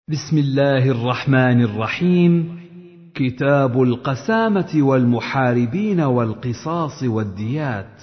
بسم الله الرحمن الرحيم. كتاب القسامة والمحاربين والقصاص والديات.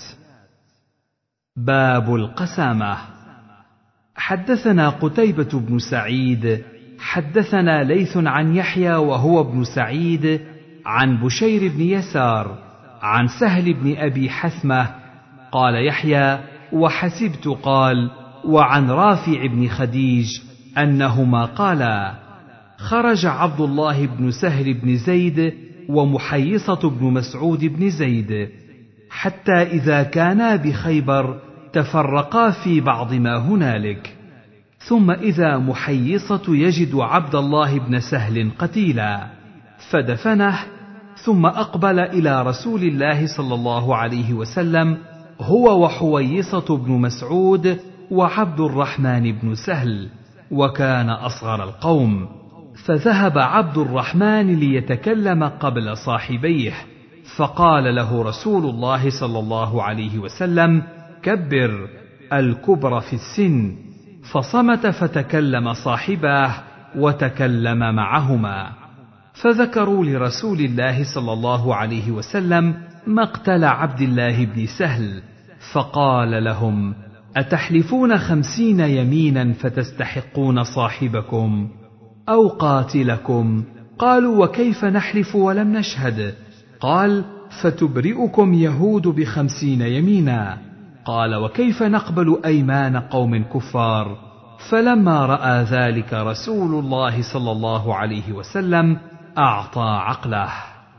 باب القسامة. حدثنا قتيبة بن سعيد حدثنا ليث عن يحيى وهو ابن سعيد عن بشير بن يسار عن سهل بن أبي حثمة قال يحيى وحسبت قال وعن رافع بن خديج أنهما قالا: خرج عبد الله بن سهل بن زيد ومحيصة بن مسعود بن زيد حتى إذا كانا بخيبر تفرقا في بعض ما هنالك، ثم إذا محيصة يجد عبد الله بن سهل قتيلا فدفنه، ثم أقبل إلى رسول الله صلى الله عليه وسلم هو وحويصة بن مسعود وعبد الرحمن بن سهل، وكان أصغر القوم، فذهب عبد الرحمن ليتكلم قبل صاحبيه، فقال له رسول الله صلى الله عليه وسلم: كبر، الكبر في السن. فصمت، فتكلم صاحباه وتكلم معهما، فذكروا لرسول الله صلى الله عليه وسلم مقتل عبد الله بن سهل، فقال لهم: أتحلفون 50 يمينا فتستحقون صاحبكم أو قاتلكم؟ قالوا: وكيف نحلف ولم نشهد؟ قال: فتبرئكم يهود ب50 يمينا. قال: وكيف نقبل أيمان قوم كفار؟ فلما رأى ذلك رسول الله صلى الله عليه وسلم أعطى عقله.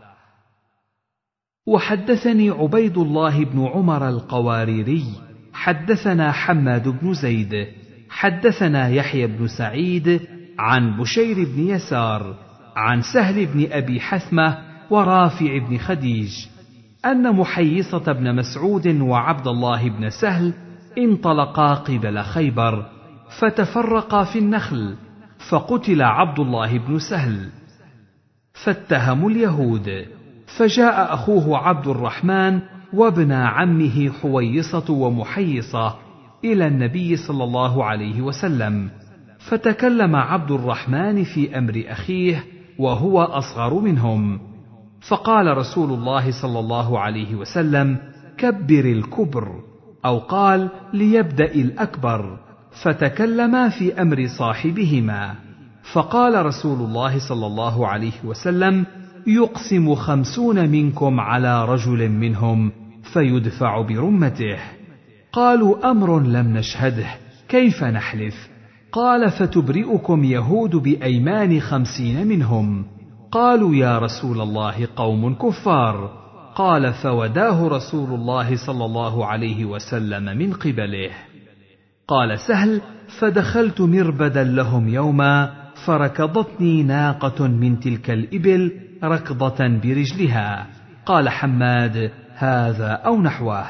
وحدثني عبيد الله بن عمر القواريري حدثنا حماد بن زيد حدثنا يحيى بن سعيد عن بشير بن يسار عن سهل بن أبي حثمة ورافع بن خديج أن محيصة بن مسعود وعبد الله بن سهل انطلقا قبل خيبر فتفرقا في النخل، فقتل عبد الله بن سهل، فاتهموا اليهود، فجاء أخوه عبد الرحمن وابن عمه حويصة ومحيصة إلى النبي صلى الله عليه وسلم، فتكلم عبد الرحمن في أمر أخيه وهو أصغر منهم، فقال رسول الله صلى الله عليه وسلم: كبر الكبر، أو قال: ليبدأ الأكبر، فتكلما في أمر صاحبهما، فقال رسول الله صلى الله عليه وسلم: يقسم 50 منكم على رجل منهم فيدفع برمته. قالوا: أمر لم نشهده، كيف نحلف؟ قال: فتبرئكم يهود بأيمان 50 منهم. قالوا: يا رسول الله قوم كفار. قال: فوداه رسول الله صلى الله عليه وسلم من قبله. قال سهل: فدخلت مربدا لهم يوما فركضتني ناقة من تلك الإبل ركضة برجلها. قال حماد: هذا أو نحوه.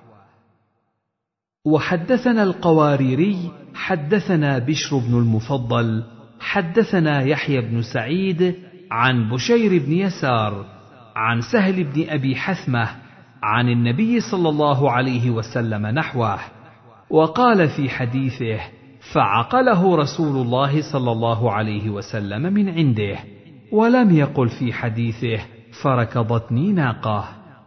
وحدثنا القواريري حدثنا بشر بن المفضل حدثنا يحيى بن سعيد عن بشير بن يسار عن سهل بن أبي حثمة عن النبي صلى الله عليه وسلم نحوه، وقال في حديثه: فعقله رسول الله صلى الله عليه وسلم من عنده، ولم يقل في حديثه: فركضتني ناقة.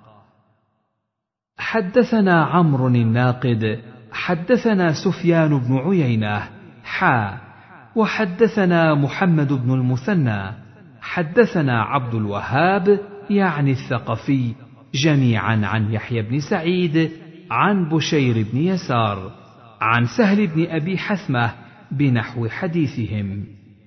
حدثنا عمرو الناقد حدثنا سفيان بن عيينة وحدثنا محمد بن المثنى حدثنا عبد الوهاب يعني الثقفي جميعا عن يحيى بن سعيد عن بشير بن يسار عن سهل بن أبي حثمة بنحو حديثهم.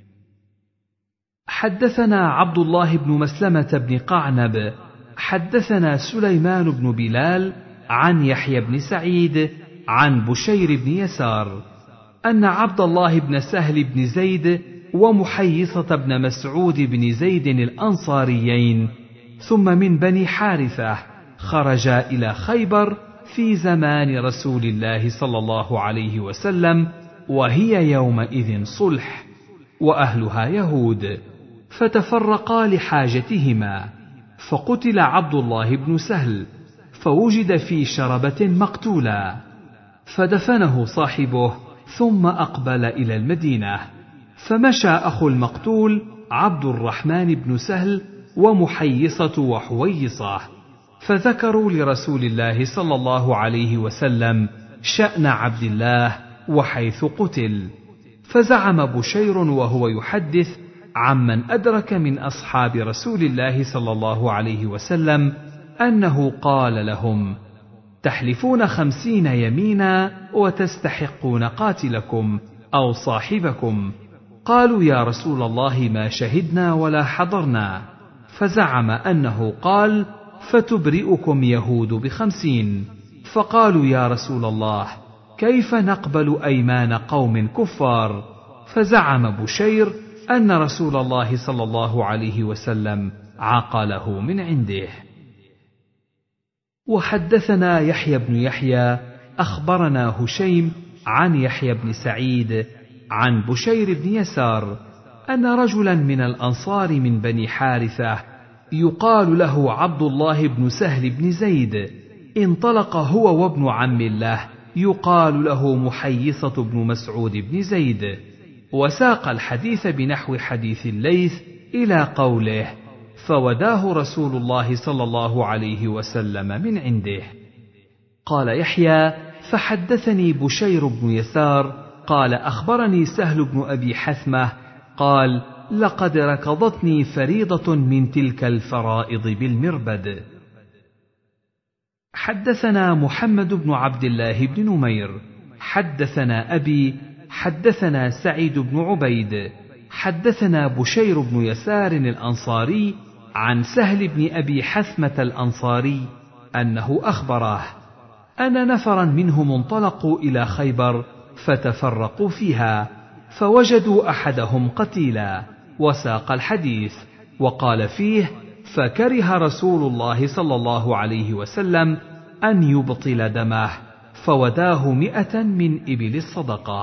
حدثنا عبد الله بن مسلمة بن قعنب حدثنا سليمان بن بلال عن يحيى بن سعيد عن بشير بن يسار أن عبد الله بن سهل بن زيد ومحيصة بن مسعود بن زيد الأنصاريين ثم من بني حارثة خرجا إلى خيبر في زمان رسول الله صلى الله عليه وسلم، وهي يومئذ صلح وأهلها يهود، فتفرقا لحاجتهما، فقتل عبد الله بن سهل، فوجد في شربة مقتولا، فدفنه صاحبه ثم أقبل إلى المدينة، فمشى أخو المقتول عبد الرحمن بن سهل ومحيصة وحويصة، فذكروا لرسول الله صلى الله عليه وسلم شأن عبد الله وحيث قتل، فزعم بشير وهو يحدث عمن أدرك من أصحاب رسول الله صلى الله عليه وسلم أنه قال لهم: تحلفون 50 يمينا وتستحقون قاتلكم أو صاحبكم. قالوا: يا رسول الله ما شهدنا ولا حضرنا. فزعم أنه قال: فتبرئكم يهود ب50. فقالوا: يا رسول الله كيف نقبل أيمان قوم كفار؟ فزعم بشير أن رسول الله صلى الله عليه وسلم عقله من عنده. وحدثنا يحيى بن يحيى أخبرنا هشيم عن يحيى بن سعيد عن بشير بن يسار أن رجلا من الأنصار من بني حارثة يقال له عبد الله بن سهل بن زيد انطلق هو وابن عم له يقال له محيصة بن مسعود بن زيد، وساق الحديث بنحو حديث الليث إلى قوله: فوداه رسول الله صلى الله عليه وسلم من عنده. قال يحيى: فحدثني بشير بن يسار قال أخبرني سهل بن أبي حثمة قال: لقد ركضتني فريضة من تلك الفرائض بالمربد. حدثنا محمد بن عبد الله بن نمير حدثنا أبي حدثنا سعيد بن عبيد حدثنا بشير بن يسار الأنصاري عن سهل بن أبي حثمة الأنصاري أنه أخبره أن نفرا منهم انطلقوا إلى خيبر فتفرقوا فيها، فوجدوا أحدهم قتيلا، وساق الحديث وقال فيه: فكره رسول الله صلى الله عليه وسلم أن يبطل دمه، فوداه 100 من إبل الصدقة.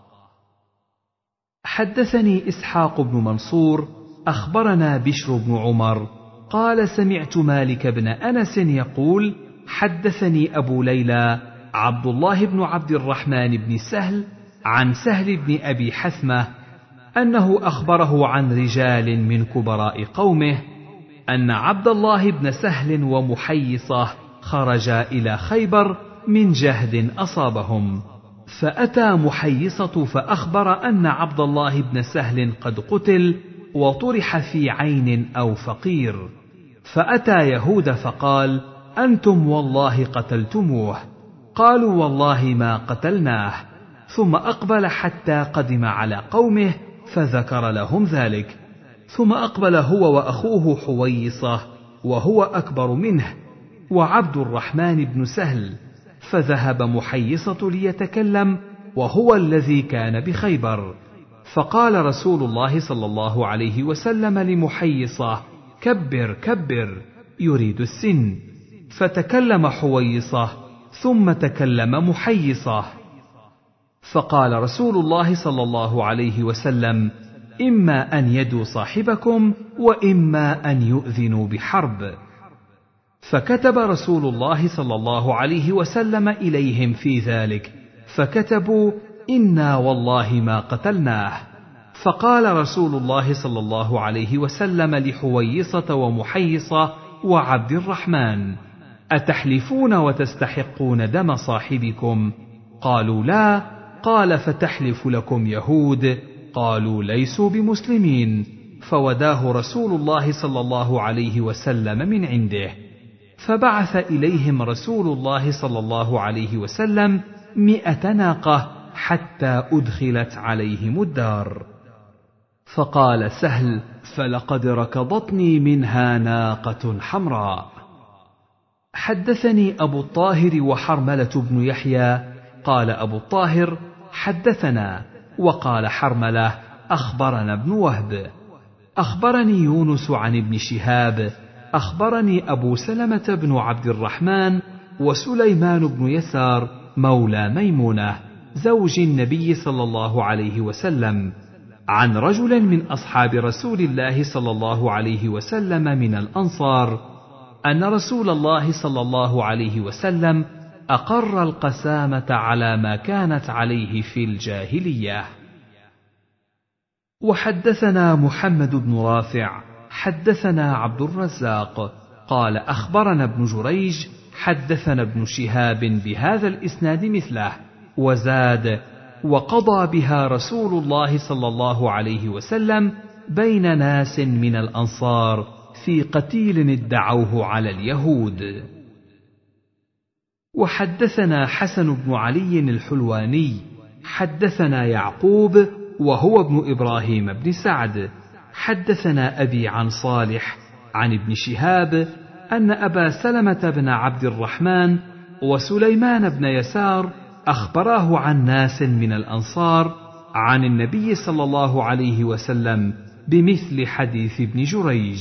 حدثني إسحاق بن منصور أخبرنا بشر بن عمر قال: سمعت مالك بن أنس يقول: حدثني أبو ليلى عبد الله بن عبد الرحمن بن سهل عن سهل بن أبي حثمة أنه أخبره عن رجال من كبراء قومه أن عبد الله بن سهل ومحيصة خرجا إلى خيبر من جهد أصابهم، فأتى محيصة فأخبر أن عبد الله بن سهل قد قتل وطرح في عين أو فقير، فأتى يهود فقال: أنتم والله قتلتموه. قالوا: والله ما قتلناه. ثم أقبل حتى قدم على قومه فذكر لهم ذلك، ثم أقبل هو وأخوه حويصة وهو أكبر منه وعبد الرحمن بن سهل، فذهب محيصة ليتكلم وهو الذي كان بخيبر، فقال رسول الله صلى الله عليه وسلم لمحيصة: كبر كبر، يريد السن. فتكلم حويصة ثم تكلم محيصة، فقال رسول الله صلى الله عليه وسلم: إما أن يدوا صاحبكم وإما أن يؤذنوا بحرب. فكتب رسول الله صلى الله عليه وسلم إليهم في ذلك، فكتبوا: إنا والله ما قتلناه. فقال رسول الله صلى الله عليه وسلم لحويصة ومحيصة وعبد الرحمن: أتحلفون وتستحقون دم صاحبكم؟ قالوا: لا. قال: فتحلف لكم يهود؟ قالوا: ليسوا بمسلمين. فوداه رسول الله صلى الله عليه وسلم من عنده، فبعث إليهم رسول الله صلى الله عليه وسلم 100 ناقة حتى أدخلت عليهم الدار. فقال سهل: فلقد ركضتني منها ناقة حمراء. حدثني أبو الطاهر وحرملة بن يحيى قال أبو الطاهر: حدثنا، وقال حرملة: أخبرنا ابن وهب. أخبرني يونس عن ابن شهاب أخبرني أبو سلمة بن عبد الرحمن وسليمان بن يسار مولى ميمونة زوج النبي صلى الله عليه وسلم عن رجل من أصحاب رسول الله صلى الله عليه وسلم من الأنصار أن رسول الله صلى الله عليه وسلم أقر القسامة على ما كانت عليه في الجاهلية. وحدثنا محمد بن رافع حدثنا عبد الرزاق قال أخبرنا ابن جريج حدثنا ابن شهاب بهذا الإسناد مثله، وزاد: وقضى بها رسول الله صلى الله عليه وسلم بين ناس من الأنصار في قتيل ادعوه على اليهود. وحدثنا حسن بن علي الحلواني حدثنا يعقوب وهو ابن إبراهيم بن سعد حدثنا أبي عن صالح عن ابن شهاب أن أبا سلمة بن عبد الرحمن وسليمان بن يسار أخبراه عن ناس من الأنصار عن النبي صلى الله عليه وسلم بمثل حديث ابن جريج.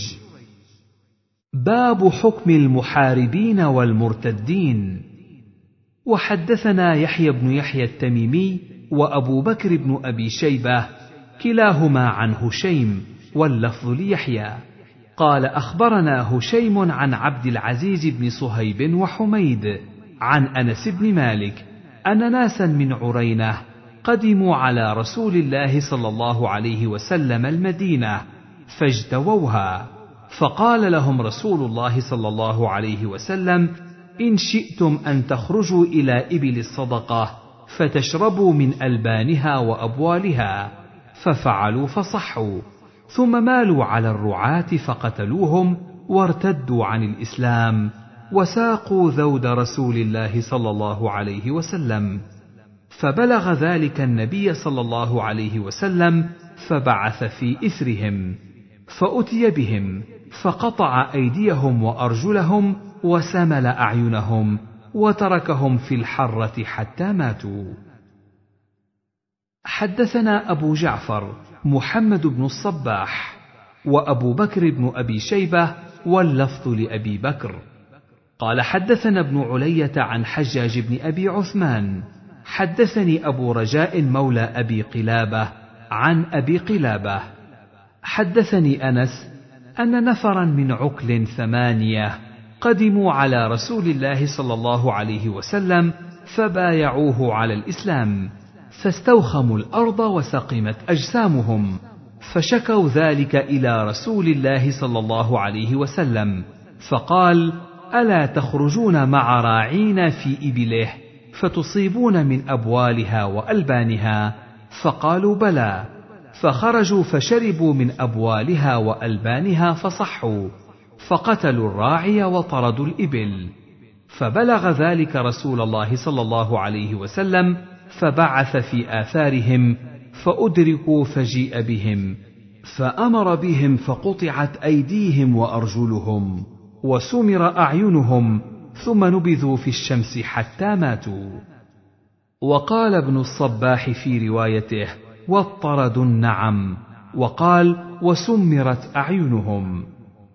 باب حكم المحاربين والمرتدين. وحدثنا يحيى بن يحيى التميمي وأبو بكر بن أبي شيبة كلاهما عن هشيم، واللفظ ليحيى قال أخبرنا هشيم عن عبد العزيز بن صهيب وحميد عن أنس بن مالك أن ناسا من عرينة قدموا على رسول الله صلى الله عليه وسلم المدينة فاجتووها، فقال لهم رسول الله صلى الله عليه وسلم: إن شئتم أن تخرجوا إلى إبل الصدقة فتشربوا من ألبانها وأبوالها، ففعلوا فصحوا، ثم مالوا على الرعاة فقتلوهم وارتدوا عن الإسلام وساقوا ذود رسول الله صلى الله عليه وسلم، فبلغ ذلك النبي صلى الله عليه وسلم فبعث في إثرهم، فأتي بهم فقطع أيديهم وأرجلهم وسمل أعينهم وتركهم في الحرة حتى ماتوا. حدثنا أبو جعفر محمد بن الصباح وأبو بكر بن أبي شيبة، واللفظ لأبي بكر قال حدثنا ابن علية عن حجاج بن أبي عثمان حدثني أبو رجاء مولى أبي قلابة عن أبي قلابة حدثني أنس أن نفرا من عكل 8 قدموا على رسول الله صلى الله عليه وسلم فبايعوه على الإسلام، فاستوخموا الأرض وسقمت أجسامهم، فشكوا ذلك إلى رسول الله صلى الله عليه وسلم، فقال: ألا تخرجون مع راعين في إبله فتصيبون من أبوالها وألبانها؟ فقالوا: بلى. فخرجوا فشربوا من أبوالها وألبانها فصحوا، فقتلوا الراعي وطردوا الإبل، فبلغ ذلك رسول الله صلى الله عليه وسلم فبعث في آثارهم فأدركوا فجيء بهم، فأمر بهم فقطعت أيديهم وأرجلهم وسمر أعينهم، ثم نبذوا في الشمس حتى ماتوا. وقال ابن الصباح في روايته: واضطردوا النعم، وقال: وسمرت أعينهم.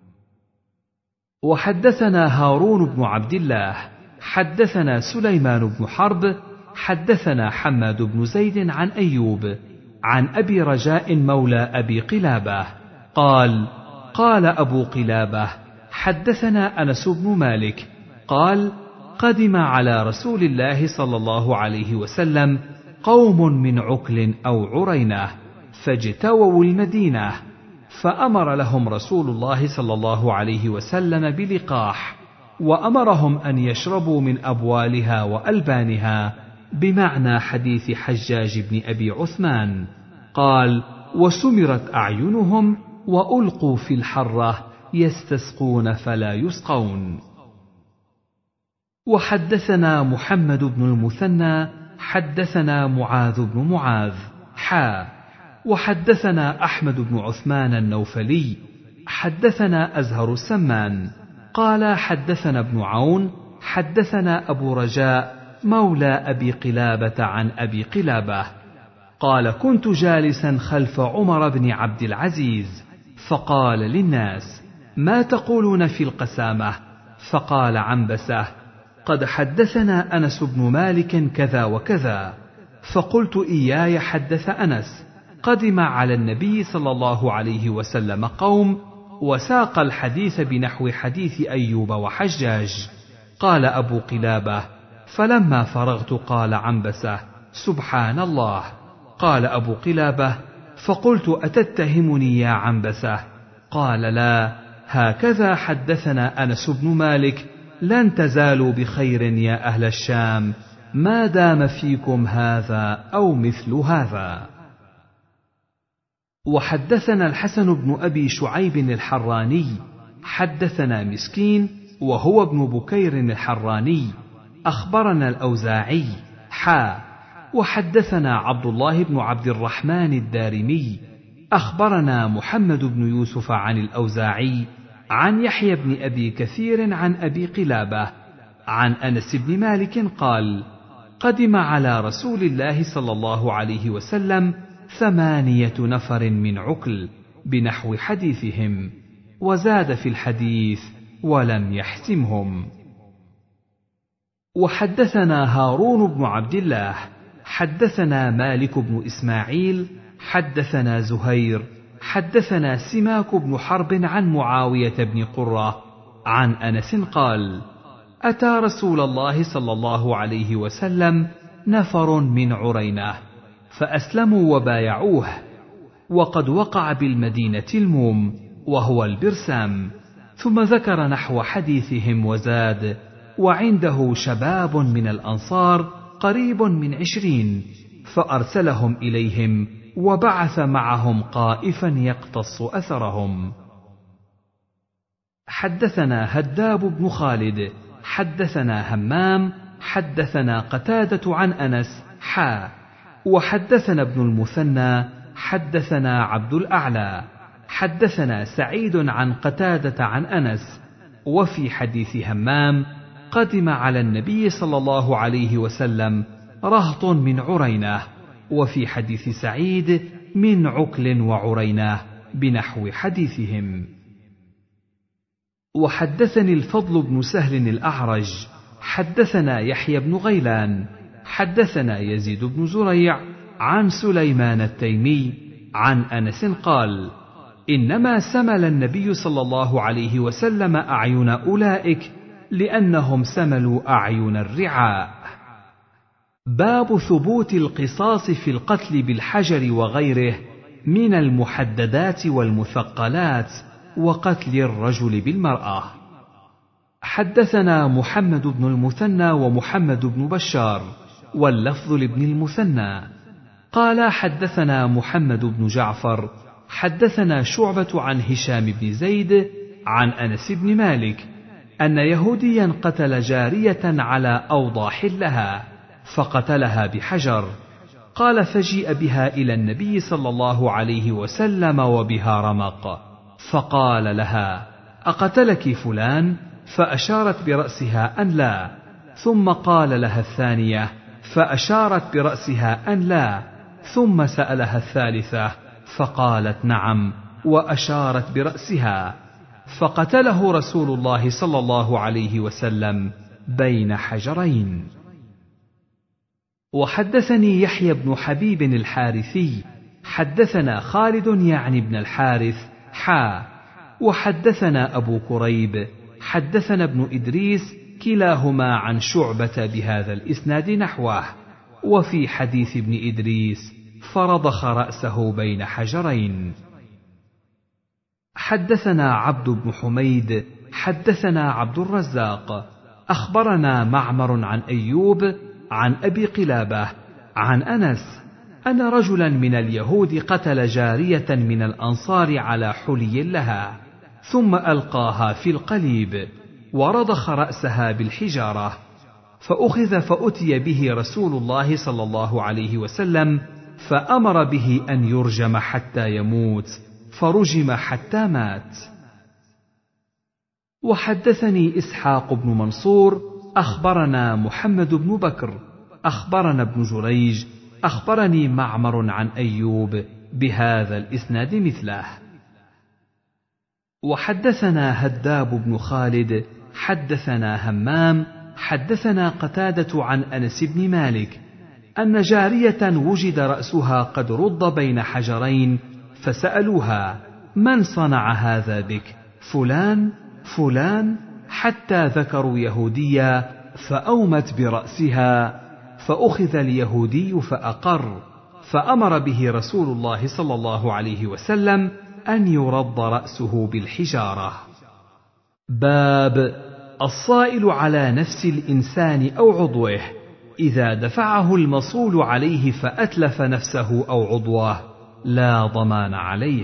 وحدثنا هارون بن عبد الله حدثنا سليمان بن حرب حدثنا حماد بن زيد عن أيوب عن أبي رجاء مولى أبي قلابة قال: قال أبو قلابة: حدثنا أنس بن مالك قال: قدم على رسول الله صلى الله عليه وسلم قوم من عكل أو عرينة فاجتووا المدينة، فأمر لهم رسول الله صلى الله عليه وسلم بلقاح، وأمرهم أن يشربوا من أبوالها وألبانها، بمعنى حديث حجاج بن أبي عثمان. قال: وسمرت أعينهم وألقوا في الحرة يستسقون فلا يسقون. وحدثنا محمد بن المثنى حدثنا معاذ بن معاذ وحدثنا أحمد بن عثمان النوفلي حدثنا أزهر السمان قال: حدثنا ابن عون حدثنا أبو رجاء مولى أبي قلابة عن أبي قلابة قال: كنت جالسا خلف عمر بن عبد العزيز، فقال للناس: ما تقولون في القسامة؟ فقال عنبسة: قد حدثنا أنس بن مالك كذا وكذا. فقلت: إياي حدث أنس. قدم على النبي صلى الله عليه وسلم قوم، وساق الحديث بنحو حديث أيوب وحجاج. قال أبو قلابة: فلما فرغت قال عنبسة: سبحان الله. قال أبو قلابة: فقلت: أتتهمني يا عنبسة؟ قال: لا، هكذا حدثنا أنس بن مالك: لن تزالوا بخير يا أهل الشام ما دام فيكم هذا أو مثل هذا. وحدثنا الحسن بن أبي شعيب الحراني حدثنا مسكين وهو ابن بكير الحراني أخبرنا الأوزاعي وحدثنا عبد الله بن عبد الرحمن الدارمي أخبرنا محمد بن يوسف عن الأوزاعي عن يحيى بن أبي كثير عن أبي قلابة عن أنس بن مالك قال: قدم على رسول الله صلى الله عليه وسلم 8 نفر من عكل بنحو حديثهم، وزاد في الحديث ولم يحسمهم. وحدثنا هارون بن عبد الله حدثنا مالك بن إسماعيل حدثنا زهير حدثنا سماك بن حرب عن معاوية بن قرة عن أنس قال: أتى رسول الله صلى الله عليه وسلم نفر من عرينة فأسلموا وبايعوه، وقد وقع بالمدينة الموم وهو البرسام، ثم ذكر نحو حديثهم وزاد: وعنده شباب من الأنصار قريب من 20، فأرسلهم إليهم وبعث معهم قائفا يقتص أثرهم. حدثنا هداب بن خالد حدثنا همام حدثنا قتادة عن أنس وحدثنا ابن المثنى حدثنا عبد الأعلى حدثنا سعيد عن قتادة عن أنس. وفي حديث همام: قدم على النبي صلى الله عليه وسلم رهط من عرينة. وفي حديث سعيد: من عكل وعرينة بنحو حديثهم. وحدثني الفضل بن سهل الأعرج حدثنا يحيى بن غيلان حدثنا يزيد بن زريع عن سليمان التيمي عن أنس قال: إنما سمل النبي صلى الله عليه وسلم أعين أولئك لأنهم سملوا أعين الرعاء. باب ثبوت القصاص في القتل بالحجر وغيره من المحددات والمثقلات وقتل الرجل بالمرأة. حدثنا محمد بن المثنى ومحمد بن بشار واللفظ لابن المثنى قال: حدثنا محمد بن جعفر حدثنا شعبة عن هشام بن زيد عن أنس بن مالك أن يهوديا قتل جارية على أوضاح لها فقتلها بحجر. قال: فجيء بها إلى النبي صلى الله عليه وسلم وبها رمق، فقال لها: أقتلك فلان؟ فأشارت برأسها أن لا، ثم قال لها الثانية فأشارت برأسها أن لا، ثم سألها الثالثة فقالت نعم وأشارت برأسها، فقتله رسول الله صلى الله عليه وسلم بين حجرين. وحدثني يحيى بن حبيب الحارثي حدثنا خالد يعني بن الحارث وحدثنا أبو كريب حدثنا ابن إدريس كلاهما عن شعبة بهذا الإسناد نحوه. وفي حديث ابن إدريس: فرضخ رأسه بين حجرين. حدثنا عبد بن حميد حدثنا عبد الرزاق أخبرنا معمر عن أيوب عن أبي قلابة عن أنس أن رجلا من اليهود قتل جارية من الأنصار على حلي لها، ثم ألقاها في القليب ورضخ رأسها بالحجارة، فأخذ فأتي به رسول الله صلى الله عليه وسلم فأمر به أن يرجم حتى يموت، فرجم حتى مات. وحدثني إسحاق بن منصور أخبرنا محمد بن بكر أخبرنا ابن جريج أخبرني معمر عن أيوب بهذا الإسناد مثله. وحدثنا هداب بن خالد حدثنا همام حدثنا قتادة عن أنس بن مالك أن جارية وجد رأسها قد رد بين حجرين، فسألوها: من صنع هذا بك؟ فلان فلان، حتى ذكروا يهوديا فأومت برأسها، فأخذ اليهودي فأقر، فأمر به رسول الله صلى الله عليه وسلم أن يرد رأسه بالحجارة. باب الصائل على نفس الإنسان أو عضوه إذا دفعه المصول عليه فأتلف نفسه أو عضوه لا ضمان عليه.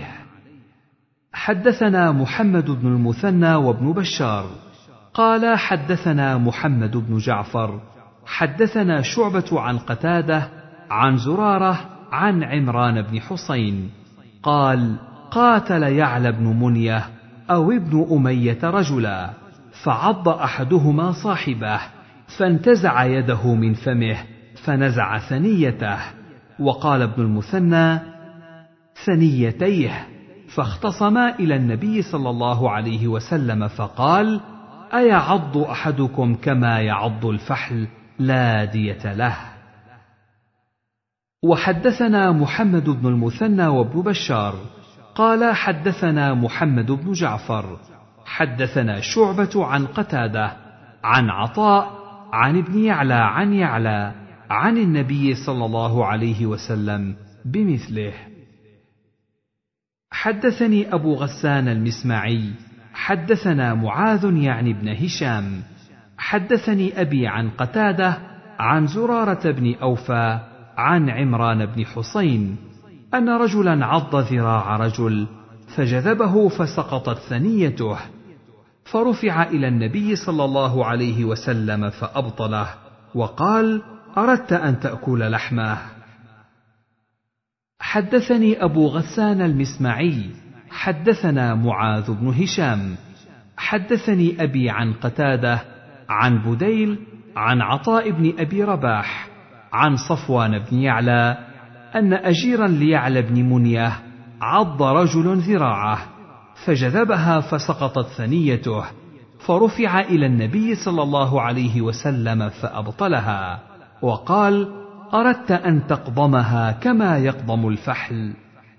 حدثنا محمد بن المثنى وابن بشار قال حدثنا محمد بن جعفر حدثنا شعبة عن قتادة عن زرارة عن عمران بن حسين قال قاتل يعلى بن منية أو ابن أمية رجلا فعض أحدهما صاحبه فانتزع يده من فمه فنزع ثنيته، وقال ابن المثنى ثنيتيه، فاختصما إلى النبي صلى الله عليه وسلم فقال أيعض أحدكم كما يعض الفحل لا دية له. وحدثنا محمد بن المثنى وابن بشار قال حدثنا محمد بن جعفر حدثنا شعبة عن قتادة عن عطاء عن ابن يعلى عن يعلى عن النبي صلى الله عليه وسلم بمثله. حدثني أبو غسان المسمعي حدثنا معاذ يعني بن هشام حدثني أبي عن قتادة عن زرارة بن أوفى عن عمران بن حسين أن رجلا عض ذراع رجل فجذبه فسقطت ثنيته، فرفع إلى النبي صلى الله عليه وسلم فأبطله وقال أردت أن تأكل لحمه. حدثني أبو غسان المسمعي حدثنا معاذ بن هشام حدثني أبي عن قتادة عن بديل عن عطاء بن أبي رباح عن صفوان بن يعلى أن أجيرا ليعلى بن منية عض رجل ذراعه فجذبها فسقطت ثنيته، فرفع إلى النبي صلى الله عليه وسلم فأبطلها وقال أردت أن تقضمها كما يقضم الفحل.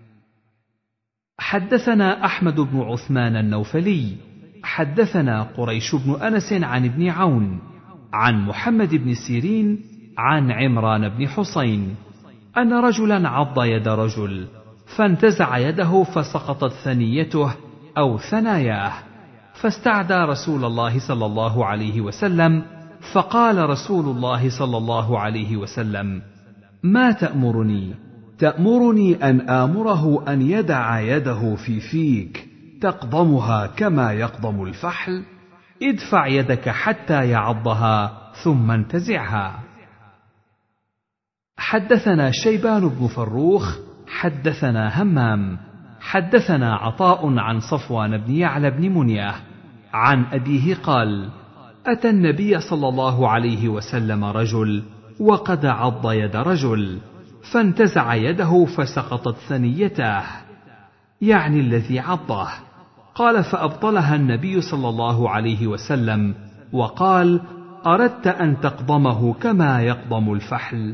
حدثنا أحمد بن عثمان النوفلي حدثنا قريش بن أنس عن ابن عون عن محمد بن سيرين عن عمران بن حسين أن رجلا عض يد رجل فانتزع يده فسقطت ثنيته أو ثناياه، فاستعدى رسول الله صلى الله عليه وسلم فقال رسول الله صلى الله عليه وسلم ما تأمرني؟ تأمرني أن آمره أن يدع يده في فيك تقضمها كما يقضم الفحل؟ ادفع يدك حتى يعضها ثم انتزعها. حدثنا شيبان بن فروخ حدثنا همام حدثنا عطاء عن صفوان بن يعلى بن منية عن أبيه قال أتى النبي صلى الله عليه وسلم رجل وقد عض يد رجل فانتزع يده فسقطت ثنيته، يعني الذي عضه. قال فأبطلها النبي صلى الله عليه وسلم وقال أردت أن تقضمه كما يقضم الفحل.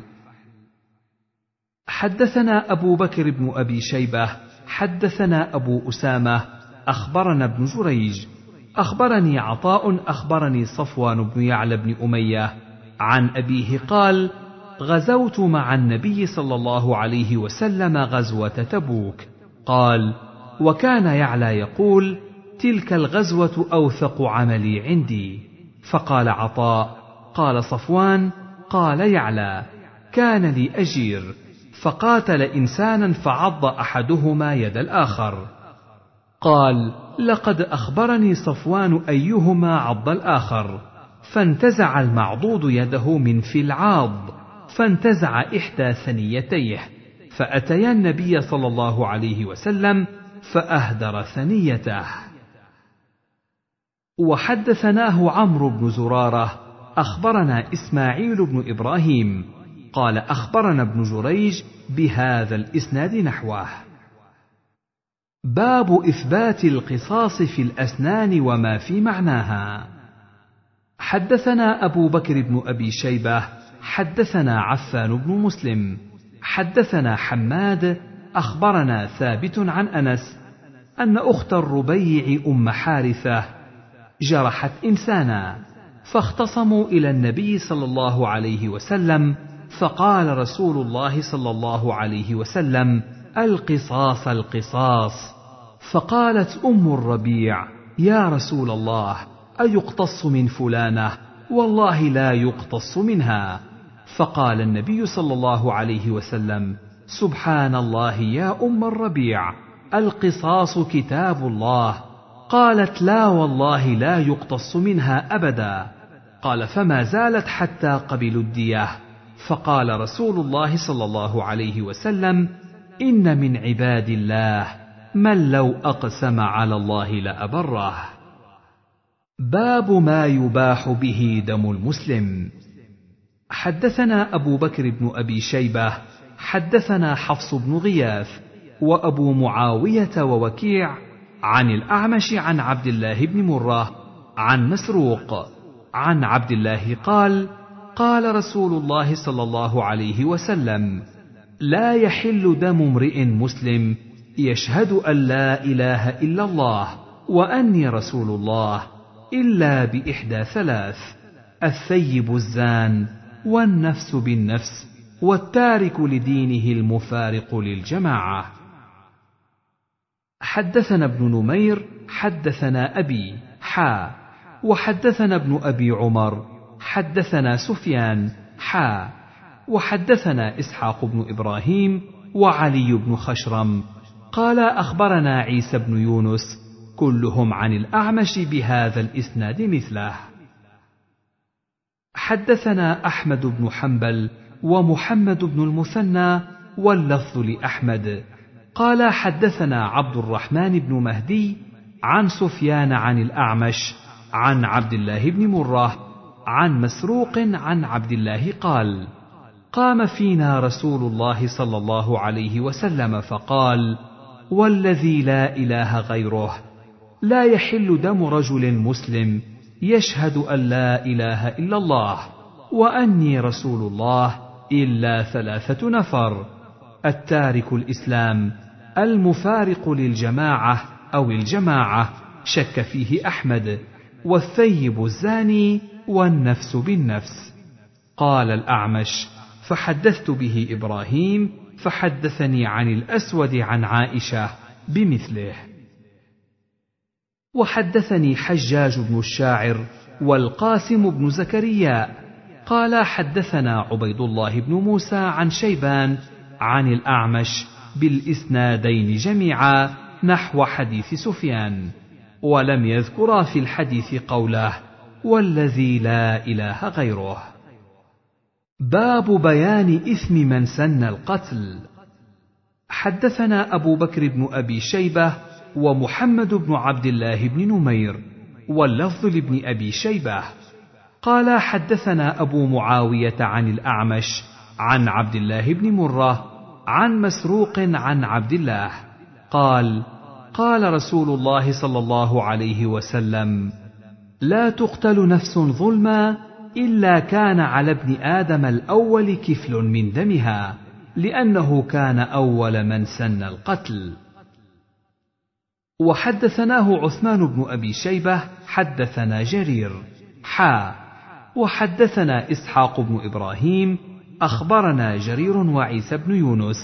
حدثنا أبو بكر بن أبي شيبة حدثنا أبو أسامة أخبرنا ابن جريج أخبرني عطاء أخبرني صفوان بن يعلى بن أمية عن أبيه قال غزوت مع النبي صلى الله عليه وسلم غزوة تبوك. قال وكان يعلى يقول تلك الغزوة أوثق عملي عندي. فقال عطاء قال صفوان قال يعلى كان لي أجير فقاتل إنسانا فعض أحدهما يد الآخر. قال لقد أخبرني صفوان أيهما عض الآخر، فانتزع المعضوض يده من في العاض فانتزع إحدى ثنيتيه، فأتيا النبي صلى الله عليه وسلم فأهدر ثنيته. وحدثناه عمرو بن زرارة أخبرنا إسماعيل بن إبراهيم قال أخبرنا ابن جريج بهذا الإسناد نحوه. باب إثبات القصاص في الأسنان وما في معناها. حدثنا أبو بكر بن أبي شيبة حدثنا عفان بن مسلم حدثنا حماد أخبرنا ثابت عن أنس أن أخت الربيع أم حارثة جرحت إنسانا فاختصموا إلى النبي صلى الله عليه وسلم فقال رسول الله صلى الله عليه وسلم: القصاص القصاص. فقالت أم الربيع: يا رسول الله، أيقتص من فلانة؟ والله لا يقتص منها. فقال النبي صلى الله عليه وسلم: سبحان الله يا أم الربيع، القصاص كتاب الله. قالت: لا والله لا يقتص منها أبدا. قال: فما زالت حتى قبلوا الدية. فقال رسول الله صلى الله عليه وسلم: إن من عباد الله من لو أقسم على الله لأبره. باب ما يباح به دم المسلم. حدثنا أبو بكر بن أبي شيبة حدثنا حفص بن غياث وأبو معاوية ووكيع عن الأعمش عن عبد الله بن مرة عن مسروق عن عبد الله قال: قال رسول الله صلى الله عليه وسلم: لا يحل دم امرئ مسلم يشهد أن لا إله إلا الله وأني رسول الله إلا بإحدى ثلاث: الثيب الزان، والنفس بالنفس، والتارك لدينه المفارق للجماعة. حدثنا ابن نمير حدثنا أبي وحدثنا ابن أبي عمر حدثنا سفيان وحدثنا إسحاق بن إبراهيم وعلي بن خشرم قال: أخبرنا عيسى بن يونس، كلهم عن الأعمش بهذا الإسناد مثله. حدثنا أحمد بن حنبل ومحمد بن المثنى واللفظ لأحمد قال: حدثنا عبد الرحمن بن مهدي عن سفيان عن الأعمش عن عبد الله بن مرة عن مسروق عن عبد الله قال: قام فينا رسول الله صلى الله عليه وسلم فقال: والذي لا إله غيره، لا يحل دم رجل مسلم يشهد أن لا إله إلا الله وأني رسول الله إلا ثلاثة نفر: التارك الإسلام، المفارق للجماعة أو الجماعة شك فيه أحمد، والثيب الزاني، والنفس بالنفس. قال الأعمش: فحدثت به إبراهيم فحدثني عن الأسود عن عائشة بمثله. وحدثني حجاج بن الشاعر والقاسم بن زكريا قال: حدثنا عبيد الله بن موسى عن شيبان عن الأعمش بالإسنادين جميعا نحو حديث سفيان، ولم يذكرا في الحديث قوله: والذي لا إله غيره. باب بيان إثم من سن القتل. حدثنا أبو بكر بن أبي شيبة ومحمد بن عبد الله بن نمير، واللفظ لابن أبي شيبة قال: حدثنا أبو معاوية عن الأعمش عن عبد الله بن مرة عن مسروق عن عبد الله قال: قال رسول الله صلى الله عليه وسلم: لا تقتل نفس ظلما إلا كان على ابن آدم الأول كفل من دمها، لأنه كان أول من سن القتل. وحدثناه عثمان بن أبي شيبة حدثنا جرير وحدثنا إسحاق بن إبراهيم أخبرنا جرير وعيسى بن يونس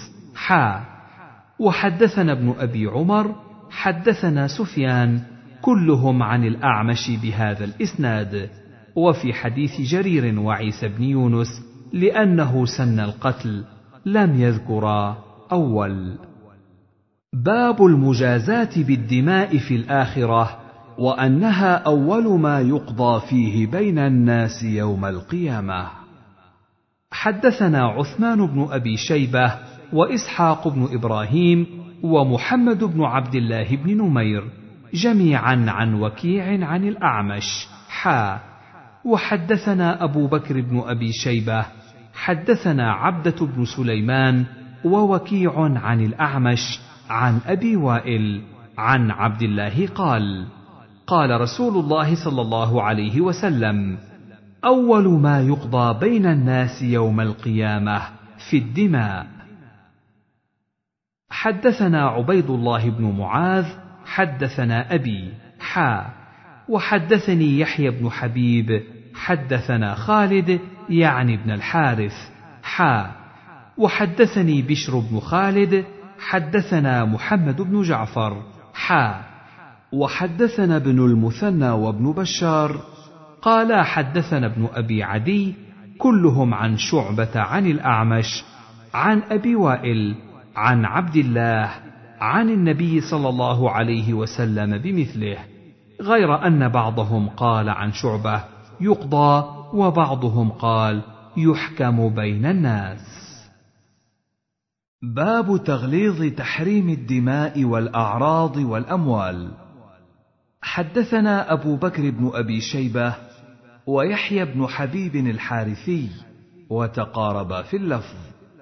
وحدثنا ابن أبي عمر حدثنا سفيان، كلهم عن الأعمش بهذا الإسناد. وفي حديث جرير وعيسى بن يونس لأنه سن القتل لم يذكرا أول. باب المجازاة بالدماء في الآخرة، وأنها أول ما يقضى فيه بين الناس يوم القيامة. حدثنا عثمان بن أبي شيبة وإسحاق بن إبراهيم ومحمد بن عبد الله بن نمير جميعا عن وكيع عن الأعمش وحدثنا أبو بكر بن أبي شيبة حدثنا عبدة بن سليمان ووكيع عن الأعمش عن أبي وائل عن عبد الله قال: قال رسول الله صلى الله عليه وسلم: أول ما يقضى بين الناس يوم القيامة في الدماء. حدثنا عبيد الله بن معاذ حدثنا أبي وحدثني يحيى بن حبيب حدثنا خالد يعني ابن الحارث وحدثني بشر بن خالد حدثنا محمد بن جعفر وحدثنا ابن المثنى وابن بشار قالا حدثنا ابن أبي عدي كلهم عن شعبة عن الأعمش عن أبي وائل عن عبد الله عن النبي صلى الله عليه وسلم بمثله، غير أن بعضهم قال عن شعبة يقضى وبعضهم قال يحكم بين الناس. باب تغليظ تحريم الدماء والأعراض والأموال. حدثنا أبو بكر بن أبي شيبة ويحيى بن حبيب الحارثي وتقاربا في اللفظ،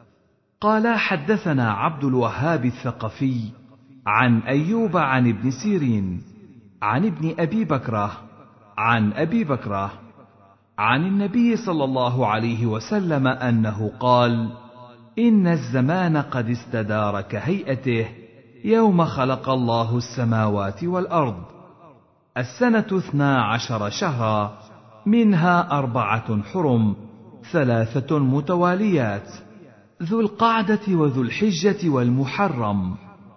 قالا حدثنا عبد الوهاب الثقفي عن أيوب عن ابن سيرين عن ابن أبي بكرة عن أبي بكرة عن النبي صلى الله عليه وسلم أنه قال: إن الزمان قد استدار كهيئته يوم خلق الله السماوات والأرض، السنة 12 شهرا، منها 4 حرم، 3 متواليات، ذو القعدة وذو الحجة والمحرم،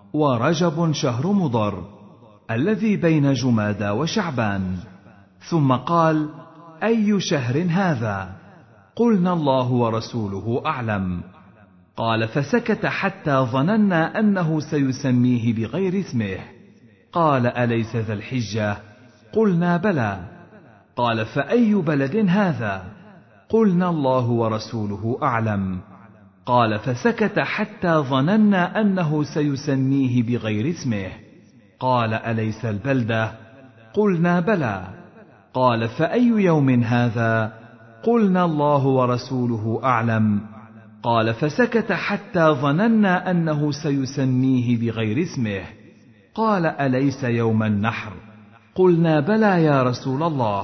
ورجب شهر مضر الذي بين جمادى وشعبان. ثم قال: أي شهر هذا؟ قلنا: الله ورسوله أعلم. قال: فسكت حتى ظننا أنه سيسميه بغير اسمه. قال: أليس ذا الحجة؟ قلنا: بلى. قال: فأي بلد هذا؟ قلنا: الله ورسوله أعلم. قال: فسكت حتى ظننا أنه سيسميه بغير اسمه. قال: أليس البلدة؟ قلنا: بلى. قال: فأي يوم هذا؟ قلنا: الله ورسوله أعلم. قال: فسكت حتى ظننا أنه سيسميه بغير اسمه. قال: أليس يوم النحر؟ قلنا: بلى يا رسول الله.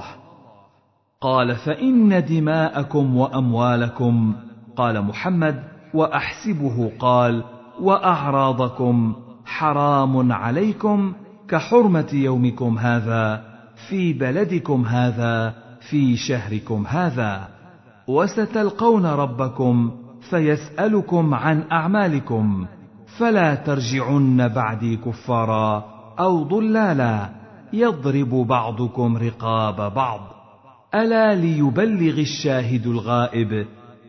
قال: فإن دماءكم وأموالكم، قال محمد وأحسبه قال: وأعراضكم حرام عليكم كحرمة يومكم هذا في بلدكم هذا في شهركم هذا، وستلقون ربكم فيسألكم عن أعمالكم، فلا ترجعن بعدي كفارا أو ضلالا يضرب بعضكم رقاب بعض، ألا ليبلغ الشاهد الغائب،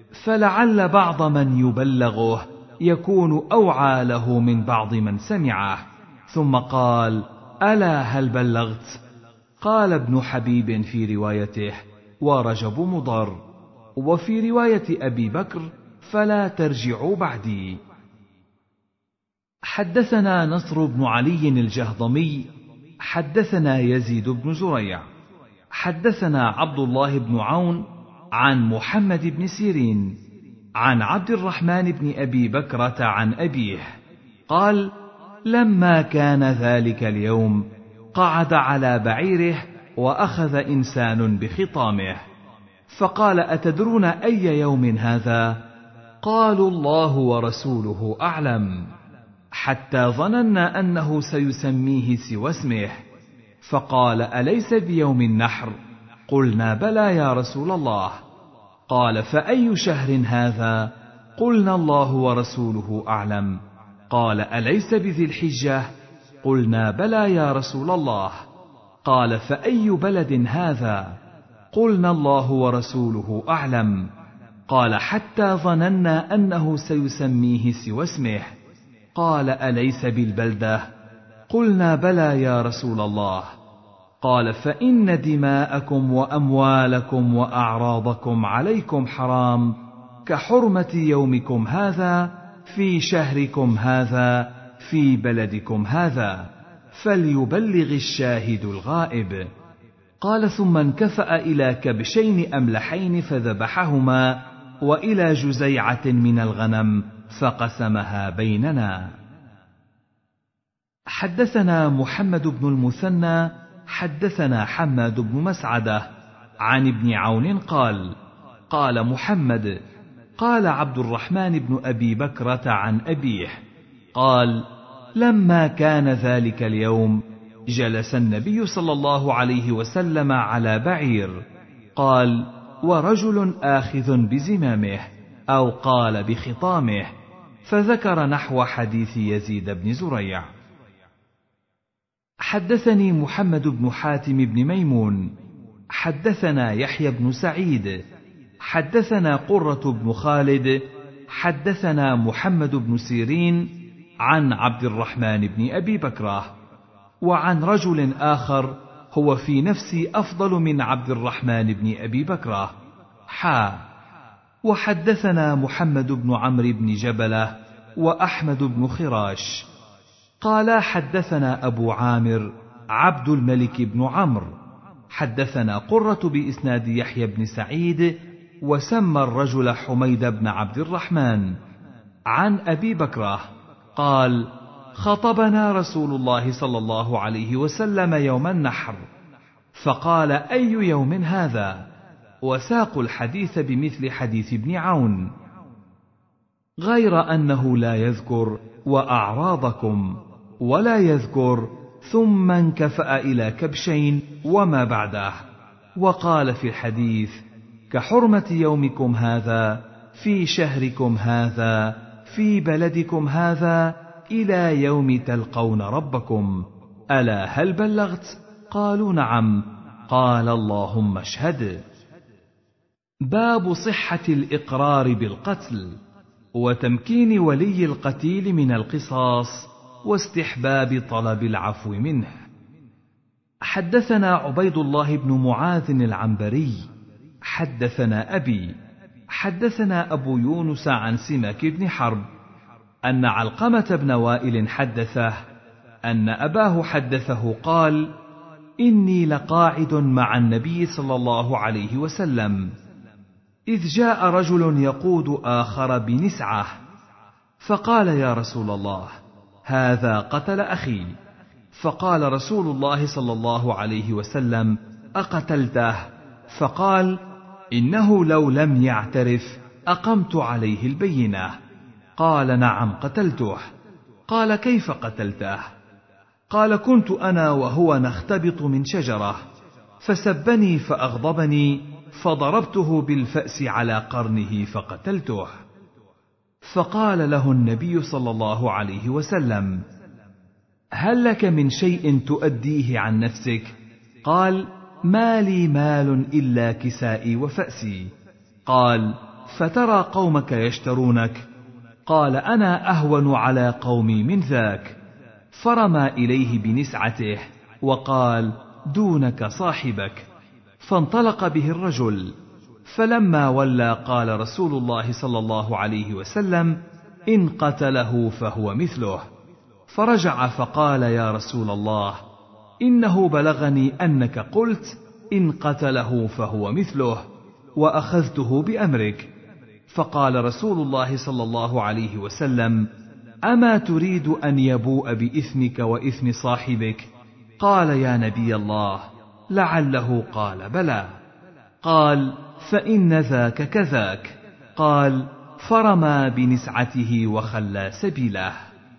فلعل بعض من يبلغه يكون أوعى له من بعض من سمعه. ثم قال: ألا هل بلغت؟ قال ابن حبيب في روايته: ورجب مضر، وفي رواية أبي بكر: فلا ترجعوا بعدي. حدثنا نصر بن علي الجهضمي حدثنا يزيد بن زريع حدثنا عبد الله بن عون عن محمد بن سيرين عن عبد الرحمن بن أبي بكرة عن أبيه قال: لما كان ذلك اليوم قعد على بعيره وأخذ إنسان بخطامه، فقال: أتدرون أي يوم هذا؟ قالوا: الله ورسوله أعلم، حتى ظننا أنه سيسميه سوى اسمه. فقال: أليس بيوم النحر؟ قلنا: بلى يا رسول الله. قال: فأي شهر هذا؟ قلنا: الله ورسوله أعلم. قال: أليس بذي الحجة؟ قلنا: بلى يا رسول الله. قال: فأي بلد هذا؟ قلنا: الله ورسوله أعلم. قال: حتى ظننا أنه سيسميه سوى اسمه. قال: أليس بالبلدة؟ قلنا: بلى يا رسول الله. قال: فإن دماءكم وأموالكم وأعراضكم عليكم حرام كحرمة يومكم هذا في شهركم هذا في بلدكم هذا، فليبلغ الشاهد الغائب. قال: ثم انكفأ إلى كبشين أملحين فذبحهما، وإلى جزيعة من الغنم فقسمها بيننا. حدثنا محمد بن المثنى حدثنا حماد بن مسعدة عن ابن عون قال: قال محمد: قال عبد الرحمن بن أبي بكرة عن أبيه قال: لما كان ذلك اليوم جلس النبي صلى الله عليه وسلم على بعير، قال: ورجل آخذ بزمامه، أو قال بخطامه، فذكر نحو حديث يزيد بن زريع. حدثني محمد بن حاتم بن ميمون حدثنا يحيى بن سعيد حدثنا قرة بن خالد حدثنا محمد بن سيرين عن عبد الرحمن بن أبي بكرة، وعن رجل آخر هو في نفسي أفضل من عبد الرحمن بن أبي بكرة. وحدثنا محمد بن عمرو بن جبلة وأحمد بن خراش قال حدثنا أبو عامر عبد الملك بن عمرو حدثنا قرة بإسناد يحيى بن سعيد، وسمى الرجل حميد بن عبد الرحمن عن أبي بكرة قال: خطبنا رسول الله صلى الله عليه وسلم يوم النحر، فقال: أي يوم هذا؟ وساقوا الحديث بمثل حديث ابن عون، غير أنه لا يذكر وأعراضكم، ولا يذكر ثم انكفأ إلى كبشين وما بعده، وقال في الحديث: كحرمة يومكم هذا في شهركم هذا في بلدكم هذا إلى يوم تلقون ربكم. ألا هل بلغت؟ قالوا: نعم. قال: اللهم اشهد. باب صحة الإقرار بالقتل، وتمكين ولي القتيل من القصاص، واستحباب طلب العفو منه. حدثنا عبيد الله بن معاذ العنبري حدثنا أبي حدثنا أبو يونس عن سماك بن حرب أن علقمة بن وائل حدثه أن أباه حدثه قال: إني لقاعد مع النبي صلى الله عليه وسلم، إذ جاء رجل يقود آخر بنسعة، فقال: يا رسول الله، هذا قتل أخي. فقال رسول الله صلى الله عليه وسلم: أقتلته؟ فقال: إنه لو لم يعترف أقمت عليه البينة. قال: نعم قتلته. قال: كيف قتلته؟ قال: كنت أنا وهو نختبط من شجرة، فسبني فأغضبني، فضربته بالفأس على قرنه فقتلته. فقال له النبي صلى الله عليه وسلم: هل لك من شيء تؤديه عن نفسك؟ قال: ما لي مال إلا كسائي وفأسي. قال: فترى قومك يشترونك؟ قال: أنا أهون على قومي من ذاك. فرمى إليه بنسعته وقال: دونك صاحبك. فانطلق به الرجل، فلما ولى قال رسول الله صلى الله عليه وسلم: إن قتله فهو مثله. فرجع فقال: يا رسول الله، إنه بلغني أنك قلت: إن قتله فهو مثله، وأخذته بأمرك. فقال رسول الله صلى الله عليه وسلم: أما تريد أن يبوء بإثمك وإثم صاحبك؟ قال: يا نبي الله، لعله. قال: بلى. قال: فإن ذاك كذاك. قال: فرمى بنسعته وخلى سبيله.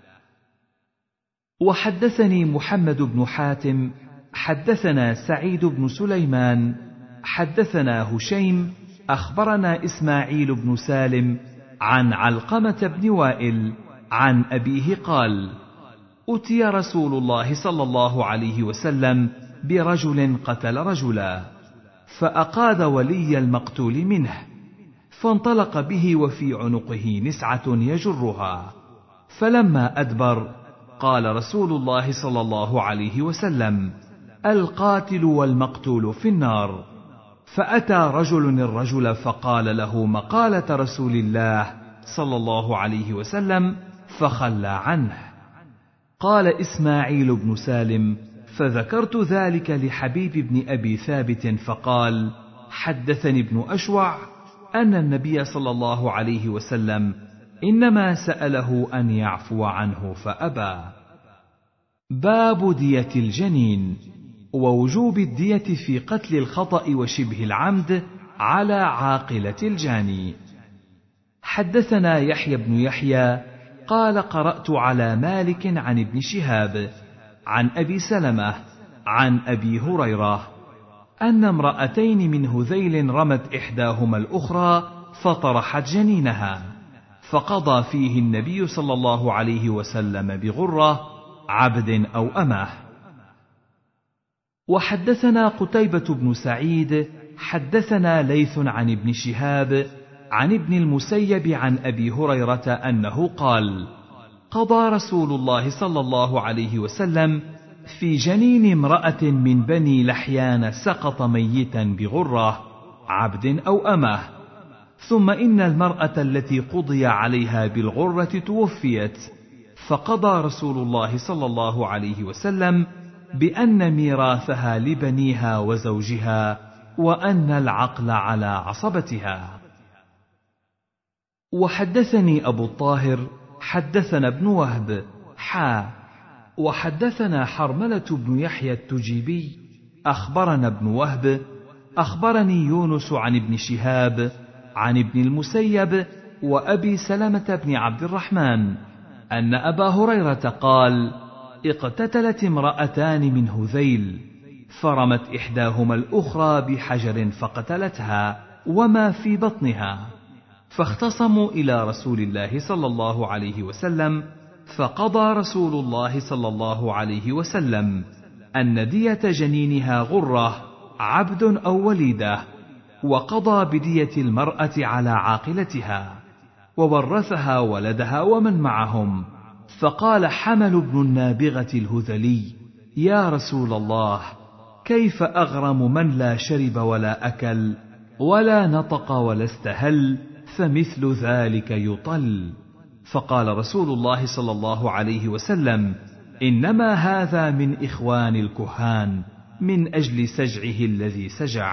وحدثني محمد بن حاتم حدثنا سعيد بن سليمان حدثنا هشيم أخبرنا إسماعيل بن سالم عن علقمة بن وائل عن أبيه قال: أتي رسول الله صلى الله عليه وسلم برجل قتل رجلا، فأقاد ولي المقتول منه، فانطلق به وفي عنقه نسعة يجرها. فلما أدبر قال رسول الله صلى الله عليه وسلم: القاتل والمقتول في النار. فأتى رجل الرجل فقال له مقالة رسول الله صلى الله عليه وسلم، فخلى عنه. قال إسماعيل بن سالم: فذكرت ذلك لحبيب بن أبي ثابت، فقال: حدثني ابن أشوع أن النبي صلى الله عليه وسلم إنما سأله أن يعفو عنه فأبى. باب دية الجنين، ووجوب الدية في قتل الخطأ وشبه العمد على عاقلة الجاني. حدثنا يحيى بن يحيى قال: قرأت على مالك عن ابن شهاب عن أبي سلمة عن أبي هريرة أن امرأتين من هذيل رمت إحداهما الأخرى فطرحت جنينها، فقضى فيه النبي صلى الله عليه وسلم بغرة عبد أو أمه. وحدثنا قتيبة بن سعيد حدثنا ليث عن ابن شهاب عن ابن المسيب عن أبي هريرة أنه قال: قضى رسول الله صلى الله عليه وسلم في جنين امرأة من بني لحيان سقط ميتا بغرة عبد أو أمه، ثم إن المرأة التي قضي عليها بالغرة توفيت، فقضى رسول الله صلى الله عليه وسلم بأن ميراثها لبنيها وزوجها، وأن العقل على عصبتها. وحدثني أبو الطاهر حدثنا ابن وهب وحدثنا حرملة بن يحيى التجيبي أخبرنا ابن وهب أخبرني يونس عن ابن شهاب عن ابن المسيب وأبي سلمة بن عبد الرحمن أن أبا هريرة قال: اقتتلت امرأتان من هذيل، فرمت إحداهما الأخرى بحجر فقتلتها وما في بطنها، فاختصموا إلى رسول الله صلى الله عليه وسلم، فقضى رسول الله صلى الله عليه وسلم أن دية جنينها غرة عبد أو وليدة، وقضى بدية المرأة على عاقلتها، وورثها ولدها ومن معهم. فقال حمل بن النابغة الهذلي: يا رسول الله، كيف أغرم من لا شرب ولا أكل ولا نطق ولا استهل، فمثل ذلك يطل. فقال رسول الله صلى الله عليه وسلم: إنما هذا من إخوان الكهان، من أجل سجعه الذي سجع.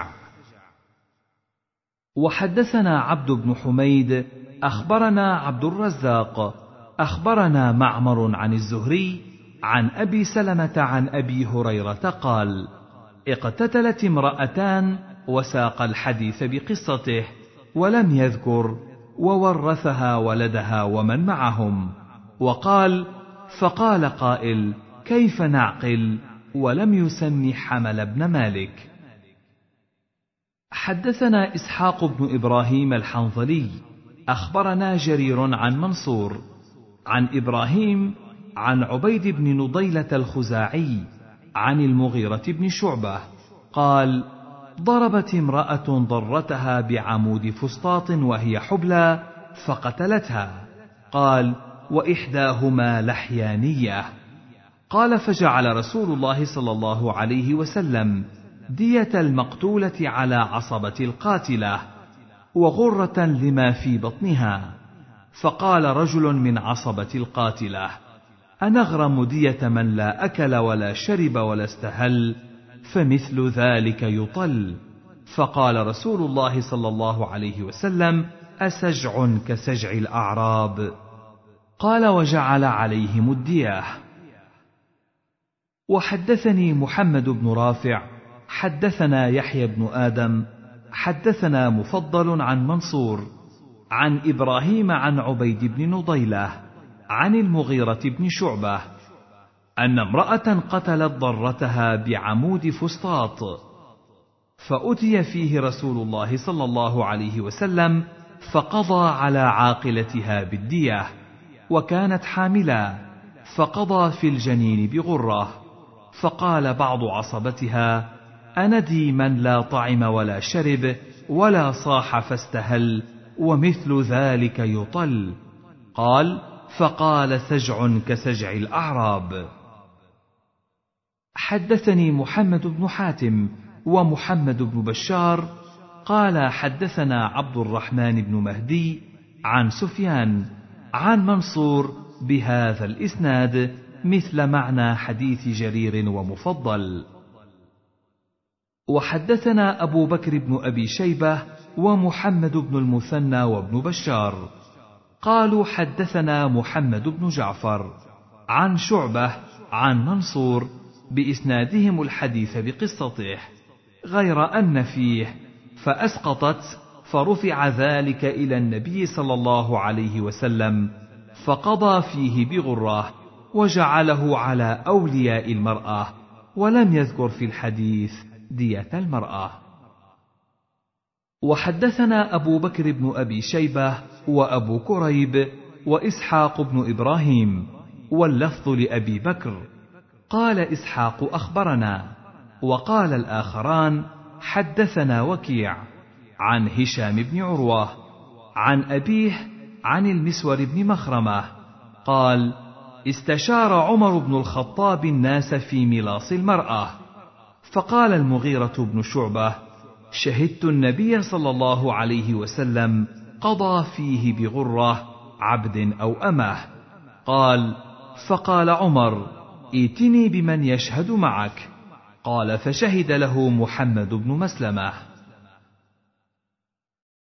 وحدثنا عبد بن حميد أخبرنا عبد الرزاق أخبرنا معمر عن الزهري عن أبي سلمة عن أبي هريرة قال: اقتتلت امرأتان، وساق الحديث بقصته ولم يذكر، وورثها ولدها ومن معهم، وقال: فقال قائل: كيف نعقل؟ ولم يسم حمل بن مالك. حدثنا إسحاق بن إبراهيم الحنظلي أخبرنا جرير عن منصور عن إبراهيم عن عبيد بن نضيلة الخزاعي عن المغيرة بن شعبة قال: ضربت امرأة ضرتها بعمود فسطاط وهي حبلى فقتلتها. قال: وإحداهما لحيانية. قال: فجعل رسول الله صلى الله عليه وسلم دية المقتولة على عصبة القاتلة، وغرة لما في بطنها. فقال رجل من عصبة القاتلة: أنغرم دية من لا أكل ولا شرب ولا استهل، فمثل ذلك يطل. فقال رسول الله صلى الله عليه وسلم: أسجع كسجع الأعراب؟ قال: وجعل عليهم الدية. وحدثني محمد بن رافع حدثنا يحيى بن آدم حدثنا مفضل عن منصور عن إبراهيم عن عبيد بن نضيلة عن المغيرة بن شعبة أن امرأة قتلت ضرتها بعمود فسطاط، فأتي فيه رسول الله صلى الله عليه وسلم فقضى على عاقلتها بالدية، وكانت حاملا، فقضى في الجنين بغرة. فقال بعض عصبتها: أندي من لا طعم ولا شرب ولا صاح فاستهل، ومثل ذلك يطل. قال: فقال: سجع كسجع الأعراب. حدثني محمد بن حاتم ومحمد بن بشار قال: حدثنا عبد الرحمن بن مهدي عن سفيان عن منصور بهذا الإسناد مثل معنى حديث جرير ومفضل. وحدثنا أبو بكر بن أبي شيبة ومحمد بن المثنى وابن بشار قالوا: حدثنا محمد بن جعفر عن شعبة عن منصور بإسنادهم الحديث بقصته، غير أن فيه: فأسقطت، فرفع ذلك إلى النبي صلى الله عليه وسلم، فقضى فيه بغرة، وجعله على أولياء المرأة، ولم يذكر في الحديث دية المرأة. وحدثنا أبو بكر بن أبي شيبة وأبو كريب وإسحاق بن إبراهيم، واللفظ لأبي بكر. قال إسحاق أخبرنا، وقال الآخران حدثنا وكيع عن هشام بن عروة عن أبيه عن المسور بن مخرمة قال: استشار عمر بن الخطاب الناس في ملاص المرأة، فقال المغيرة بن شعبة: شهدت النبي صلى الله عليه وسلم قضى فيه بغرة عبد أو أمه. قال: فقال عمر: ائتني بمن يشهد معك. قال: فشهد له محمد بن مسلمة.